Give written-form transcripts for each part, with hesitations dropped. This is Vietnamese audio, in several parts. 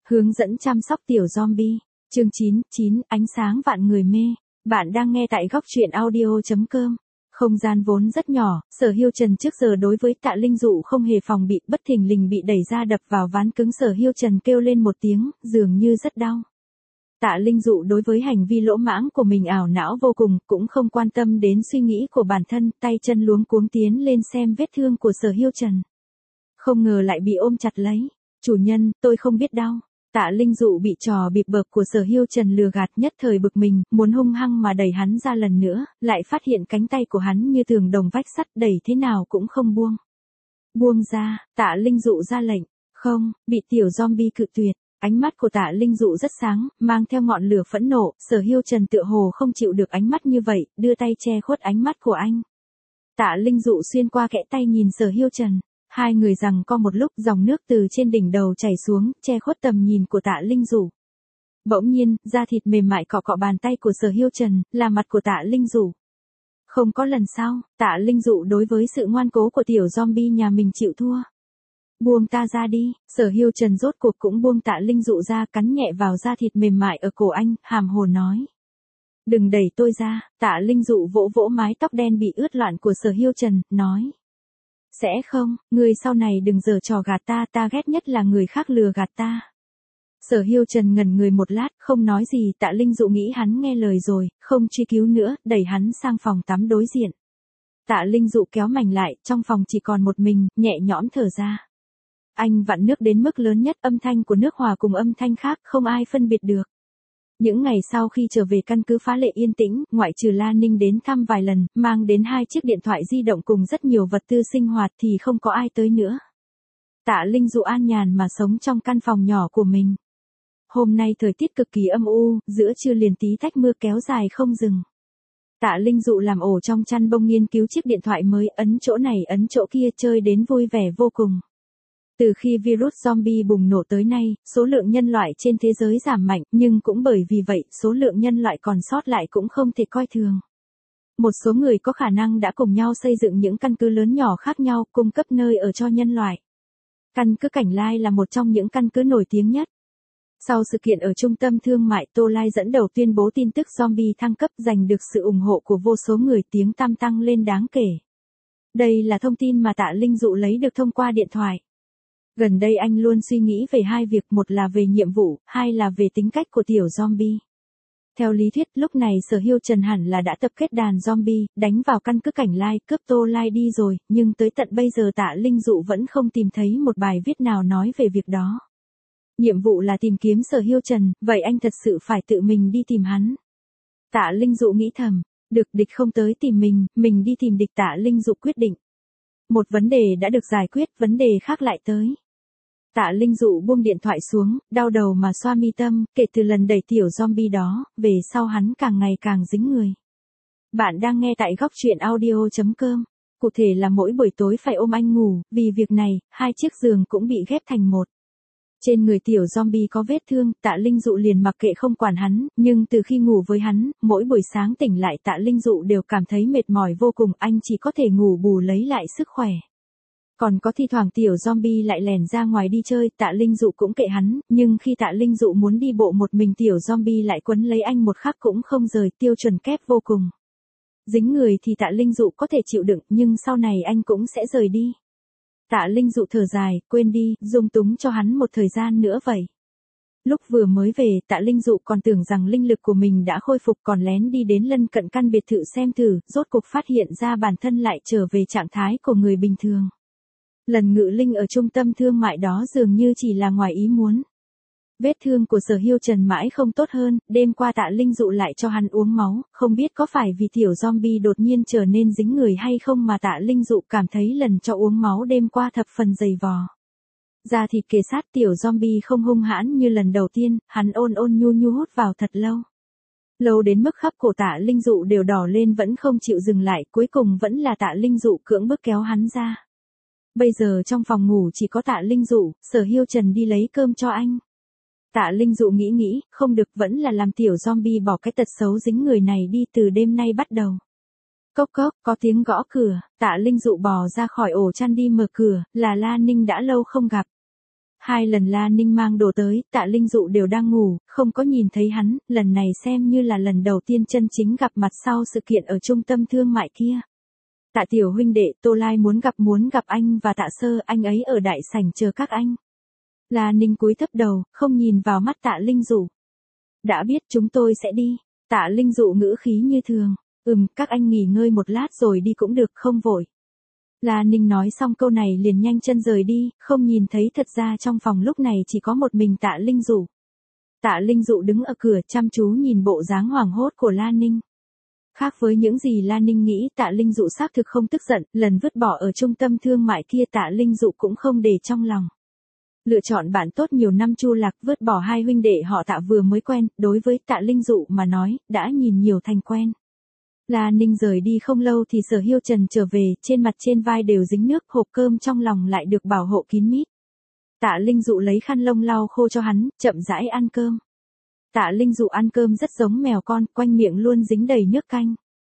Hướng dẫn chăm sóc tiểu zombie. Chương 9, ánh sáng vạn người mê. Bạn đang nghe tại góc truyện audio.com. Không gian vốn rất nhỏ, Sở Hiêu Trần trước giờ đối với Tạ Linh Dụ không hề phòng bị, bất thình lình bị đẩy ra đập vào ván cứng. Sở Hiêu Trần kêu lên một tiếng, dường như rất đau. Tạ Linh Dụ đối với hành vi lỗ mãng của mình ảo não vô cùng, cũng không quan tâm đến suy nghĩ của bản thân, tay chân luống cuống tiến lên xem vết thương của Sở Hiêu Trần. Không ngờ lại bị ôm chặt lấy. Chủ nhân, tôi không biết đau. Tạ Linh Dụ bị trò bịp bợp của Sở Hiêu Trần lừa gạt, nhất thời bực mình, muốn hung hăng mà đẩy hắn ra lần nữa, lại phát hiện cánh tay của hắn như tường đồng vách sắt, đẩy thế nào cũng không buông. Buông ra, Tạ Linh Dụ ra lệnh. Không, bị tiểu zombie cự tuyệt. Ánh mắt của Tạ Linh Dụ rất sáng, mang theo ngọn lửa phẫn nộ. Sở Hiêu Trần tựa hồ không chịu được ánh mắt như vậy, đưa tay che khuất ánh mắt của anh. Tạ Linh Dụ xuyên qua kẽ tay nhìn Sở Hiêu Trần. Hai người giằng co một lúc, dòng nước từ trên đỉnh đầu chảy xuống, che khuất tầm nhìn của Tạ Linh Dụ. Bỗng nhiên, da thịt mềm mại cọ cọ bàn tay của Sở Hiêu Trần, là mặt của Tạ Linh Dụ. Không có lần sau, Tạ Linh Dụ đối với sự ngoan cố của tiểu zombie nhà mình chịu thua. Buông ta ra đi. Sở Hiêu Trần rốt cuộc cũng buông Tạ Linh Dụ ra, cắn nhẹ vào da thịt mềm mại ở cổ anh, hàm hồ nói. Đừng đẩy tôi ra. Tạ Linh Dụ vỗ vỗ mái tóc đen bị ướt loạn của Sở Hiêu Trần, nói. Sẽ không, người sau này đừng giở trò gạt ta, ta ghét nhất là người khác lừa gạt ta. Sở Hiêu Trần ngẩn người một lát, không nói gì. Tạ Linh Dụ nghĩ hắn nghe lời rồi, không truy cứu nữa, đẩy hắn sang phòng tắm đối diện. Tạ Linh Dụ kéo mảnh lại, trong phòng chỉ còn một mình, nhẹ nhõm thở ra. Anh vặn nước đến mức lớn nhất, âm thanh của nước hòa cùng âm thanh khác không ai phân biệt được. Những ngày sau khi trở về căn cứ phá lệ yên tĩnh, ngoại trừ La Ninh đến thăm vài lần, mang đến 2 chiếc điện thoại di động cùng rất nhiều vật tư sinh hoạt thì không có ai tới nữa. Tạ Linh Dụ an nhàn mà sống trong căn phòng nhỏ của mình. Hôm nay thời tiết cực kỳ âm u, giữa trưa liền tí tách mưa kéo dài không dừng. Tạ Linh Dụ làm ổ trong chăn bông nghiên cứu chiếc điện thoại mới, ấn chỗ này ấn chỗ kia, chơi đến vui vẻ vô cùng. Từ khi virus zombie bùng nổ tới nay, số lượng nhân loại trên thế giới giảm mạnh, nhưng cũng bởi vì vậy, số lượng nhân loại còn sót lại cũng không thể coi thường. Một số người có khả năng đã cùng nhau xây dựng những căn cứ lớn nhỏ khác nhau, cung cấp nơi ở cho nhân loại. Căn cứ Cảnh Lai là một trong những căn cứ nổi tiếng nhất. Sau sự kiện ở trung tâm thương mại, Tô Lai dẫn đầu tuyên bố tin tức zombie thăng cấp, giành được sự ủng hộ của vô số người, tiếng tăm tăng lên đáng kể. Đây là thông tin mà Tạ Linh Dụ lấy được thông qua điện thoại. Gần đây anh luôn suy nghĩ về 2 việc, một là về nhiệm vụ, 2 là về tính cách của tiểu zombie. Theo lý thuyết, lúc này Sở Hiêu Trần hẳn là đã tập kết đàn zombie, đánh vào căn cứ Cảnh Lai, cướp Tô Lai đi rồi, nhưng tới tận bây giờ Tạ Linh Dụ vẫn không tìm thấy một bài viết nào nói về việc đó. Nhiệm vụ là tìm kiếm Sở Hiêu Trần, vậy anh thật sự phải tự mình đi tìm hắn. Tạ Linh Dụ nghĩ thầm, được, địch không tới tìm mình đi tìm địch. Tạ Linh Dụ quyết định. Một vấn đề đã được giải quyết, vấn đề khác lại tới. Tạ Linh Dụ buông điện thoại xuống, đau đầu mà xoa mi tâm, kể từ lần đẩy tiểu zombie đó, về sau hắn càng ngày càng dính người. Bạn đang nghe tại góc truyện audio.com. Cụ thể là mỗi buổi tối phải ôm anh ngủ, vì việc này, 2 chiếc giường cũng bị ghép thành một. Trên người tiểu zombie có vết thương, Tạ Linh Dụ liền mặc kệ không quản hắn, nhưng từ khi ngủ với hắn, mỗi buổi sáng tỉnh lại Tạ Linh Dụ đều cảm thấy mệt mỏi vô cùng, anh chỉ có thể ngủ bù lấy lại sức khỏe. Còn có thi thoảng tiểu zombie lại lèn ra ngoài đi chơi, Tạ Linh Dụ cũng kệ hắn, nhưng khi Tạ Linh Dụ muốn đi bộ một mình tiểu zombie lại quấn lấy anh một khắc cũng không rời, tiêu chuẩn kép vô cùng. Dính người thì Tạ Linh Dụ có thể chịu đựng, nhưng sau này anh cũng sẽ rời đi. Tạ Linh Dụ thở dài, quên đi, dung túng cho hắn một thời gian nữa vậy. Lúc vừa mới về, Tạ Linh Dụ còn tưởng rằng linh lực của mình đã khôi phục, còn lén đi đến lân cận căn biệt thự xem thử, rốt cuộc phát hiện ra bản thân lại trở về trạng thái của người bình thường. Lần ngự linh ở trung tâm thương mại đó dường như chỉ là ngoài ý muốn. Vết thương của Sở Hiêu Trần mãi không tốt hơn, đêm qua Tạ Linh Dụ lại cho hắn uống máu, không biết có phải vì tiểu zombie đột nhiên trở nên dính người hay không mà Tạ Linh Dụ cảm thấy lần cho uống máu đêm qua thập phần dày vò. Da thịt kề sát, tiểu zombie không hung hãn như lần đầu tiên, hắn ôn nhu hút vào thật lâu. Lâu đến mức khắp cổ Tạ Linh Dụ đều đỏ lên vẫn không chịu dừng lại, cuối cùng vẫn là Tạ Linh Dụ cưỡng bức kéo hắn ra. Bây giờ trong phòng ngủ chỉ có Tạ Linh Dụ, Sở Hiêu Trần đi lấy cơm cho anh. Tạ Linh Dụ nghĩ, không được, vẫn là làm tiểu zombie bỏ cái tật xấu dính người này đi, từ đêm nay bắt đầu. Cốc cốc, có tiếng gõ cửa, Tạ Linh Dụ bò ra khỏi ổ chăn đi mở cửa, là La Ninh đã lâu không gặp. 2 lần La Ninh mang đồ tới, Tạ Linh Dụ đều đang ngủ, không có nhìn thấy hắn, lần này xem như là lần đầu tiên chân chính gặp mặt sau sự kiện ở trung tâm thương mại kia. Tạ tiểu huynh đệ, Tô Lai muốn gặp anh và Tạ Sơ, anh ấy ở đại sảnh chờ các anh. La Ninh cúi thấp đầu, không nhìn vào mắt Tạ Linh Dụ. Đã biết chúng tôi sẽ đi. Tạ Linh Dụ ngữ khí như thường. Các anh nghỉ ngơi một lát rồi đi cũng được, không vội. La Ninh nói xong câu này liền nhanh chân rời đi, không nhìn thấy thật ra trong phòng lúc này chỉ có một mình Tạ Linh Dụ. Tạ Linh Dụ đứng ở cửa chăm chú nhìn bộ dáng hoảng hốt của La Ninh. Khác với những gì La Ninh nghĩ, Tạ Linh Dụ xác thực không tức giận, lần vứt bỏ ở trung tâm thương mại kia Tạ Linh Dụ cũng không để trong lòng. Lựa chọn bạn tốt nhiều năm Chu Lạc, vứt bỏ 2 huynh đệ họ Tạ vừa mới quen, đối với Tạ Linh Dụ mà nói, đã nhìn nhiều thành quen. La Ninh rời đi không lâu thì Sở Hiêu Trần trở về, trên mặt trên vai đều dính nước, hộp cơm trong lòng lại được bảo hộ kín mít. Tạ Linh Dụ lấy khăn lông lau khô cho hắn, chậm rãi ăn cơm. Tạ Linh Dụ ăn cơm rất giống mèo con, quanh miệng luôn dính đầy nước canh.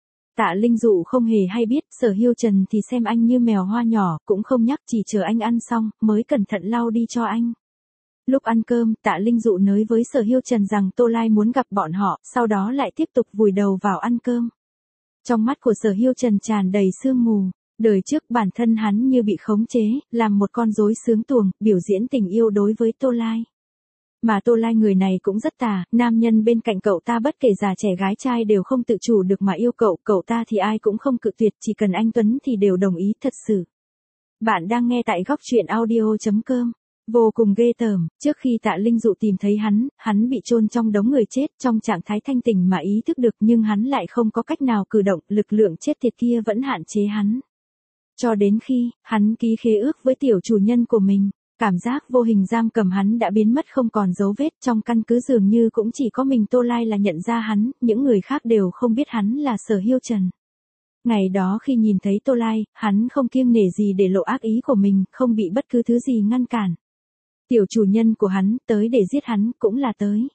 Tạ Linh Dụ không hề hay biết, Sở Hiêu Trần thì xem anh như mèo hoa nhỏ, cũng không nhắc, chỉ chờ anh ăn xong, mới cẩn thận lau đi cho anh. Lúc ăn cơm, Tạ Linh Dụ nói với Sở Hiêu Trần rằng Tô Lai muốn gặp bọn họ, sau đó lại tiếp tục vùi đầu vào ăn cơm. Trong mắt của Sở Hiêu Trần tràn đầy sương mù, đời trước bản thân hắn như bị khống chế, làm một con rối sướng tuồng, biểu diễn tình yêu đối với Tô Lai. Mà Tô Lai người này cũng rất tà, nam nhân bên cạnh cậu ta bất kể già trẻ gái trai đều không tự chủ được mà yêu cậu ta thì ai cũng không cự tuyệt, chỉ cần anh Tuấn thì đều đồng ý thật sự. Bạn đang nghe tại góc truyện audio.com. Vô cùng ghê tởm, trước khi Tạ Linh Dụ tìm thấy hắn bị chôn trong đống người chết trong trạng thái thanh tỉnh mà ý thức được nhưng hắn lại không có cách nào cử động, lực lượng chết tiệt kia vẫn hạn chế hắn. Cho đến khi, hắn ký khế ước với tiểu chủ nhân của mình, cảm giác vô hình giam cầm hắn đã biến mất không còn dấu vết, trong căn cứ dường như cũng chỉ có mình Tô Lai là nhận ra hắn, những người khác đều không biết hắn là Sở Hiêu Trần. Ngày đó khi nhìn thấy Tô Lai, hắn không kiêng nể gì để lộ ác ý của mình, không bị bất cứ thứ gì ngăn cản. Tiểu chủ nhân của hắn, tới để giết hắn, cũng là tới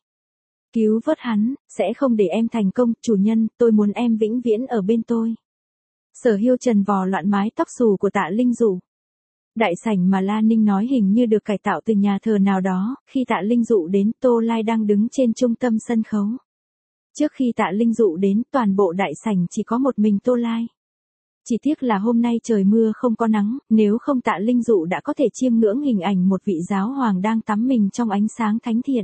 cứu vớt hắn, sẽ không để em thành công, chủ nhân, tôi muốn em vĩnh viễn ở bên tôi. Sở Hiêu Trần vò loạn mái tóc xù của Tạ Linh Dụ. Đại sảnh mà La Ninh nói hình như được cải tạo từ nhà thờ nào đó, khi Tạ Linh Dụ đến, Tô Lai đang đứng trên trung tâm sân khấu. Trước khi Tạ Linh Dụ đến, toàn bộ đại sảnh chỉ có một mình Tô Lai. Chỉ tiếc là hôm nay trời mưa không có nắng, nếu không Tạ Linh Dụ đã có thể chiêm ngưỡng hình ảnh một vị giáo hoàng đang tắm mình trong ánh sáng thánh thiện.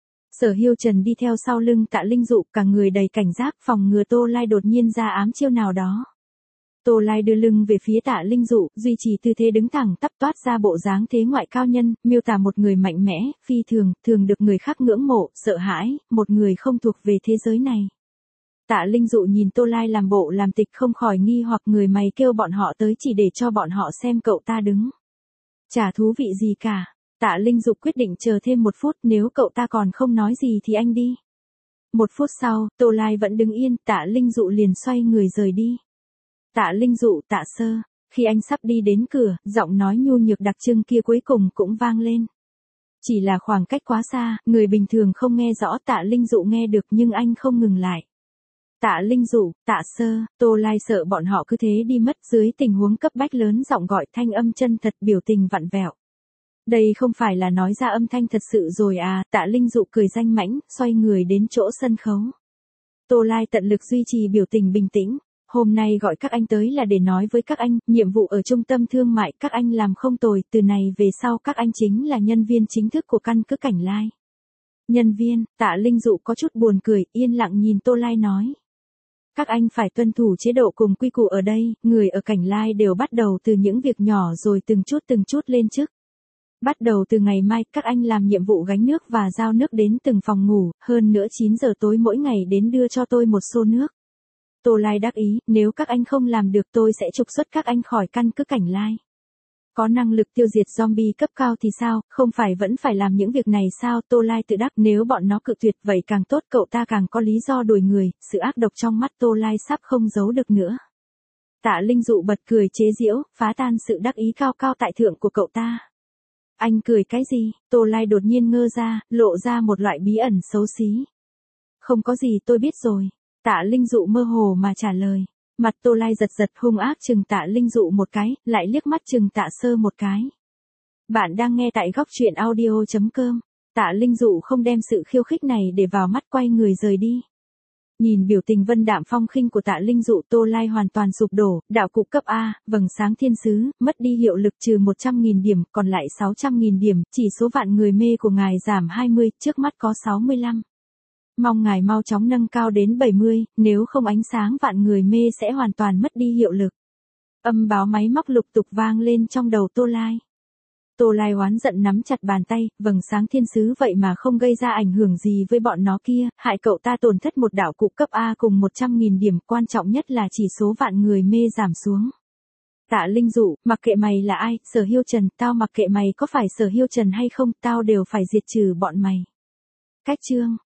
Sở Hiêu Trần đi theo sau lưng Tạ Linh Dụ, cả người đầy cảnh giác phòng ngừa Tô Lai đột nhiên ra ám chiêu nào đó. Tô Lai đưa lưng về phía Tạ Linh Dụ, duy trì tư thế đứng thẳng tắp toát ra bộ dáng thế ngoại cao nhân, miêu tả một người mạnh mẽ, phi thường, thường được người khác ngưỡng mộ, sợ hãi, một người không thuộc về thế giới này. Tạ Linh Dụ nhìn Tô Lai làm bộ làm tịch không khỏi nghi hoặc người mày kêu bọn họ tới chỉ để cho bọn họ xem cậu ta đứng. Chả thú vị gì cả. Tạ Linh Dụ quyết định chờ thêm 1 phút, nếu cậu ta còn không nói gì thì anh đi. 1 phút sau, Tô Lai vẫn đứng yên, Tạ Linh Dụ liền xoay người rời đi. Tạ Linh Dụ, Tạ Sơ, khi anh sắp đi đến cửa, giọng nói nhu nhược đặc trưng kia cuối cùng cũng vang lên. Chỉ là khoảng cách quá xa, người bình thường không nghe rõ, Tạ Linh Dụ nghe được nhưng anh không ngừng lại. Tạ Linh Dụ, Tạ Sơ, Tô Lai sợ bọn họ cứ thế đi mất, dưới tình huống cấp bách lớn giọng gọi, thanh âm chân thật, biểu tình vặn vẹo. Đây không phải là nói ra âm thanh thật sự rồi à? Tạ Linh Dụ cười danh mãnh, xoay người đến chỗ sân khấu. Tô Lai tận lực duy trì biểu tình bình tĩnh. Hôm nay gọi các anh tới là để nói với các anh, nhiệm vụ ở trung tâm thương mại các anh làm không tồi, từ này về sau các anh chính là nhân viên chính thức của căn cứ Cảnh Lai. Nhân viên, Tạ Linh Dụ có chút buồn cười, yên lặng nhìn Tô Lai nói. Các anh phải tuân thủ chế độ cùng quy củ ở đây, người ở Cảnh Lai đều bắt đầu từ những việc nhỏ rồi từng chút lên chức. Bắt đầu từ ngày mai, các anh làm nhiệm vụ gánh nước và giao nước đến từng phòng ngủ, hơn nữa 9 giờ tối mỗi ngày đến đưa cho tôi 1 xô nước. Tô Lai đáp ý, nếu các anh không làm được tôi sẽ trục xuất các anh khỏi căn cứ Cảnh Lai. Có năng lực tiêu diệt zombie cấp cao thì sao, không phải vẫn phải làm những việc này sao? Tô Lai tự đắc, nếu bọn nó cự tuyệt vậy càng tốt, cậu ta càng có lý do đuổi người, sự ác độc trong mắt Tô Lai sắp không giấu được nữa. Tạ Linh Dụ bật cười chế giễu, phá tan sự đắc ý cao cao tại thượng của cậu ta. Anh cười cái gì? Tô Lai đột nhiên ngơ ra, lộ ra một loại bí ẩn xấu xí. Không có gì, tôi biết rồi. Tạ Linh Dụ mơ hồ mà trả lời. Mặt Tô Lai giật hung ác chừng Tạ Linh Dụ một cái, lại liếc mắt chừng Tạ Sơ một cái. Bạn đang nghe tại góc truyện audio.com. Tạ Linh Dụ không đem sự khiêu khích này để vào mắt, quay người rời đi. Nhìn biểu tình vân đạm phong khinh của Tạ Linh Dụ, Tô Lai hoàn toàn sụp đổ. Đạo cụ cấp A, vầng sáng thiên sứ, mất đi hiệu lực trừ 100.000 điểm, còn lại 600.000 điểm, chỉ số vạn người mê của ngài giảm 20, trước mắt có 65. Mong ngài mau chóng nâng cao đến 70, nếu không ánh sáng vạn người mê sẽ hoàn toàn mất đi hiệu lực. Âm báo máy móc lục tục vang lên trong đầu Tô Lai. Tô Lai oán giận nắm chặt bàn tay, vầng sáng thiên sứ vậy mà không gây ra ảnh hưởng gì với bọn nó kia, hại cậu ta tổn thất một đạo cụ cấp A cùng 100.000 điểm, quan trọng nhất là chỉ số vạn người mê giảm xuống. Tạ Linh Dụ, mặc kệ mày là ai, Sở Hiêu Trần, tao mặc kệ mày có phải Sở Hiêu Trần hay không, tao đều phải diệt trừ bọn mày. Cách chương